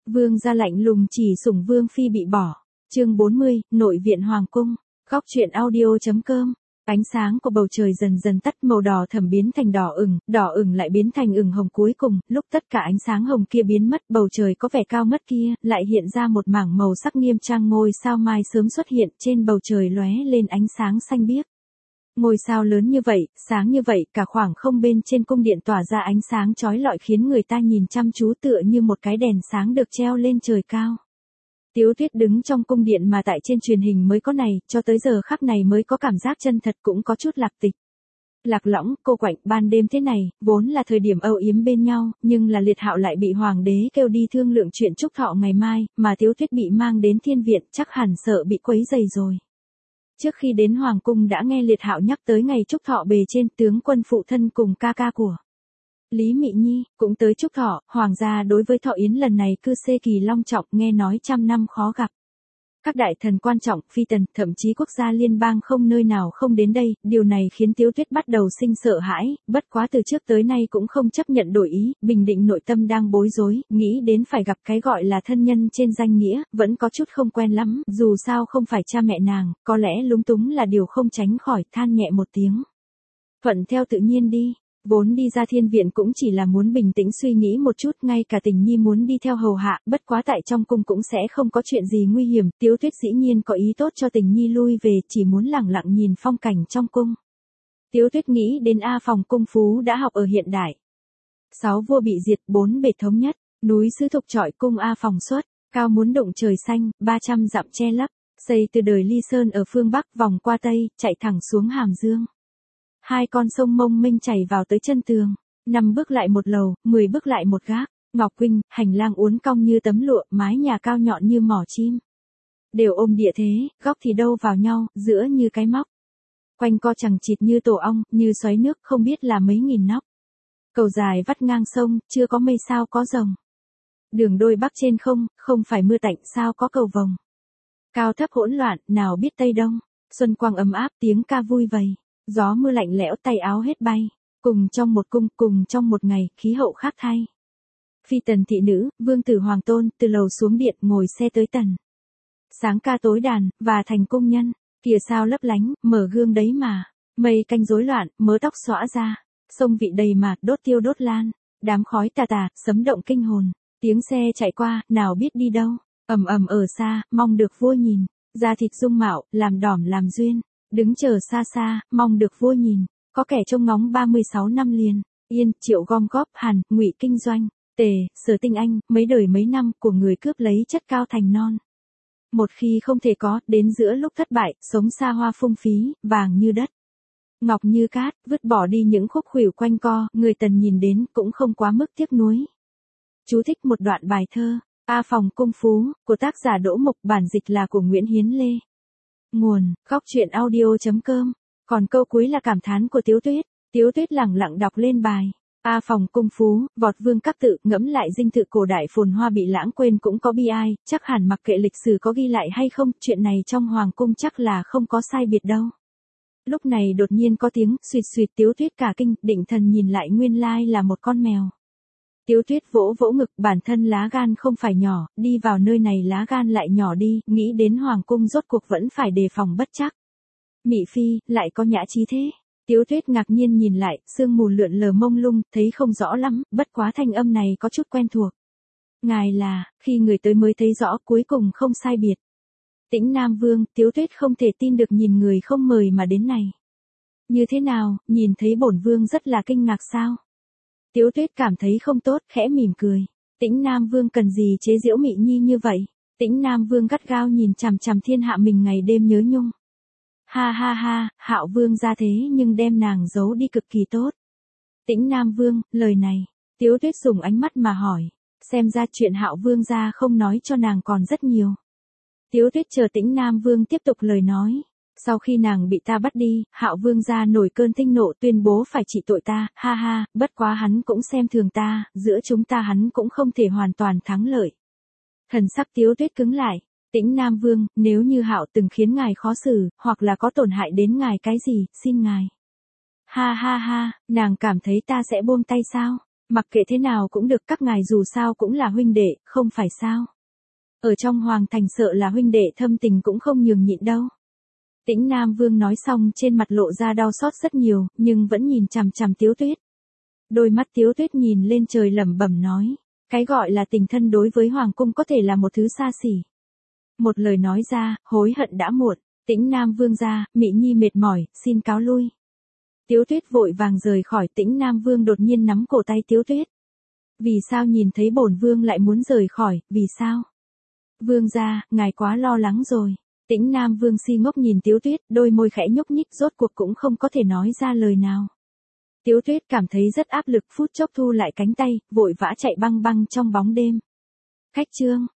Vương gia lạnh lùng chỉ sủng Vương phi bị bỏ. Chương 40, nội viện hoàng cung. Góc truyện audio.com. Ánh sáng của bầu trời dần dần tắt, màu đỏ thẫm biến thành đỏ ửng lại biến thành ửng hồng, cuối cùng, lúc tất cả ánh sáng hồng kia biến mất, bầu trời có vẻ cao mất kia, lại hiện ra một mảng màu sắc nghiêm trang, ngôi sao mai sớm xuất hiện, trên bầu trời lóe lên ánh sáng xanh biếc. Ngôi sao lớn như vậy, sáng như vậy, cả khoảng không bên trên cung điện tỏa ra ánh sáng chói lọi khiến người ta nhìn chăm chú tựa như một cái đèn sáng được treo lên trời cao. Tiếu Tuyết đứng trong cung điện mà tại trên truyền hình mới có này, cho tới giờ khắc này mới có cảm giác chân thật, cũng có chút lạc tịch. Lạc lõng, cô quạnh, ban đêm thế này, vốn là thời điểm âu yếm bên nhau, nhưng là Liệt Hạo lại bị hoàng đế kêu đi thương lượng chuyện chúc thọ ngày mai, mà Tiếu Tuyết bị mang đến thiên viện, chắc hẳn sợ bị quấy rầy rồi. Trước khi đến hoàng cung đã nghe Liệt Hạo nhắc tới ngày chúc thọ bề trên, tướng quân phụ thân cùng ca ca của Lý Mị Nhi cũng tới chúc thọ. Hoàng gia đối với thọ yến lần này cư xê kỳ long trọng, nghe nói trăm năm khó gặp. Các đại thần quan trọng, phi tần, thậm chí quốc gia liên bang không nơi nào không đến đây, điều này khiến Tiếu Tuyết bắt đầu sinh sợ hãi, bất quá từ trước tới nay cũng không chấp nhận đổi ý, bình định nội tâm đang bối rối, nghĩ đến phải gặp cái gọi là thân nhân trên danh nghĩa, vẫn có chút không quen lắm, dù sao không phải cha mẹ nàng, có lẽ lúng túng là điều không tránh khỏi, than nhẹ một tiếng. Thuận theo tự nhiên đi. Vốn đi ra thiên viện cũng chỉ là muốn bình tĩnh suy nghĩ một chút, ngay cả Tình Nhi muốn đi theo hầu hạ, bất quá tại trong cung cũng sẽ không có chuyện gì nguy hiểm, Tiếu Tuyết dĩ nhiên có ý tốt cho Tình Nhi lui về, chỉ muốn lẳng lặng nhìn phong cảnh trong cung. Tiếu Tuyết nghĩ đến A Phòng cung phú đã học ở hiện đại. 6 vua bị diệt, 4 bể thống nhất, núi Sứ Thục trọi cung A Phòng xuất, cao muốn đụng trời xanh, 300 dặm che lấp, xây từ đời Ly Sơn ở phương Bắc vòng qua Tây, chạy thẳng xuống Hàm Dương. 2 con sông Mông Minh chảy vào tới chân tường, 5 bước lại một lầu, 10 bước lại một gác, ngọc quynh, hành lang uốn cong như tấm lụa, mái nhà cao nhọn như mỏ chim. Đều ôm địa thế, góc thì đâu vào nhau, giữa như cái móc. Quanh co chằng chịt như tổ ong, như xoáy nước, không biết là mấy nghìn nóc. Cầu dài vắt ngang sông, chưa có mây sao có rồng. Đường đôi bắc trên không, không phải mưa tạnh sao có cầu vồng. Cao thấp hỗn loạn, nào biết Tây Đông, xuân quang ấm áp, tiếng ca vui vầy. Gió mưa lạnh lẽo, tay áo hết bay, cùng trong một cung, cùng trong một ngày, khí hậu khác thay. Phi tần thị nữ, vương tử hoàng tôn, từ lầu xuống điện, ngồi xe tới tần. Sáng ca tối đàn, và thành cung nhân, kìa sao lấp lánh, mở gương đấy mà, mây canh rối loạn, mớ tóc xõa ra, sông vị đầy mà, đốt tiêu đốt lan, đám khói tà tà, sấm động kinh hồn, tiếng xe chạy qua, nào biết đi đâu, ầm ầm ở xa, mong được vua nhìn, da thịt dung mạo, làm đỏm làm duyên. Đứng chờ xa xa, mong được vua nhìn, có kẻ trông ngóng 36 năm liền, Yên, Triệu gom góp, Hàn, Ngụy kinh doanh, Tề, Sở Tinh Anh, mấy đời mấy năm của người cướp lấy chất cao thành non. Một khi không thể có, đến giữa lúc thất bại, sống xa hoa phung phí, vàng như đất, ngọc như cát, vứt bỏ đi những khúc khuỷu quanh co, người tần nhìn đến cũng không quá mức tiếc nuối. Chú thích một đoạn bài thơ, A Phòng cung phú, của tác giả Đỗ Mục, bản dịch là của Nguyễn Hiến Lê. Nguồn, góc truyện audio.com. Còn câu cuối là cảm thán của Tiếu Tuyết. Tiếu Tuyết lẳng lặng đọc lên bài. A Phòng cung phú, vọt vương các tự, ngẫm lại dinh thự cổ đại phồn hoa bị lãng quên cũng có bi ai, chắc hẳn mặc kệ lịch sử có ghi lại hay không, chuyện này trong hoàng cung chắc là không có sai biệt đâu. Lúc này đột nhiên có tiếng, suýt suýt, Tiếu Tuyết cả kinh, định thần nhìn lại nguyên lai là một con mèo. Tiếu Tuyết vỗ vỗ ngực, bản thân lá gan không phải nhỏ, đi vào nơi này lá gan lại nhỏ đi, nghĩ đến hoàng cung rốt cuộc vẫn phải đề phòng bất trắc. Mị phi, lại có nhã trí thế. Tiếu Tuyết ngạc nhiên nhìn lại, sương mù lượn lờ mông lung, thấy không rõ lắm, bất quá thanh âm này có chút quen thuộc. Ngài là, khi người tới mới thấy rõ, cuối cùng không sai biệt. Tĩnh Nam Vương, Tiếu Tuyết không thể tin được nhìn người không mời mà đến này. Như thế nào, nhìn thấy bổn vương rất là kinh ngạc sao? Tiếu Tuyết cảm thấy không tốt, khẽ mỉm cười. Tĩnh Nam Vương cần gì chế giễu Mị Nhi như vậy? Tĩnh Nam Vương gắt gao nhìn chằm chằm thiên hạ mình ngày đêm nhớ nhung. Ha ha ha, Hạo Vương ra thế nhưng đem nàng giấu đi cực kỳ tốt. Tĩnh Nam Vương, lời này, Tiếu Tuyết dùng ánh mắt mà hỏi. Xem ra chuyện Hạo Vương ra không nói cho nàng còn rất nhiều. Tiếu Tuyết chờ Tĩnh Nam Vương tiếp tục lời nói. Sau khi nàng bị ta bắt đi, Hạo Vương gia nổi cơn thịnh nộ tuyên bố phải trị tội ta, ha ha, bất quá hắn cũng xem thường ta, giữa chúng ta hắn cũng không thể hoàn toàn thắng lợi. Thần sắc Tiếu Tuyết cứng lại, Tĩnh Nam Vương, nếu như Hạo từng khiến ngài khó xử, hoặc là có tổn hại đến ngài cái gì, xin ngài. Ha ha ha, nàng cảm thấy ta sẽ buông tay sao? Mặc kệ thế nào cũng được, các ngài dù sao cũng là huynh đệ, không phải sao. Ở trong hoàng thành sợ là huynh đệ thâm tình cũng không nhường nhịn đâu. Tĩnh Nam Vương nói xong trên mặt lộ ra đau xót rất nhiều, nhưng vẫn nhìn chằm chằm Tiếu Tuyết. Đôi mắt Tiếu Tuyết nhìn lên trời lẩm bẩm nói, cái gọi là tình thân đối với hoàng cung có thể là một thứ xa xỉ. Một lời nói ra, hối hận đã muộn. Tĩnh Nam Vương ra, Mị Nhi mệt mỏi, xin cáo lui. Tiếu Tuyết vội vàng rời khỏi. Tĩnh Nam Vương đột nhiên nắm cổ tay Tiếu Tuyết. Vì sao nhìn thấy bổn vương lại muốn rời khỏi, vì sao? Vương gia, ngài quá lo lắng rồi. Tĩnh Nam Vương si ngốc nhìn Tiếu Tuyết, đôi môi khẽ nhúc nhích, rốt cuộc cũng không có thể nói ra lời nào. Tiếu Tuyết cảm thấy rất áp lực, phút chốc thu lại cánh tay, vội vã chạy băng băng trong bóng đêm. Khách trương,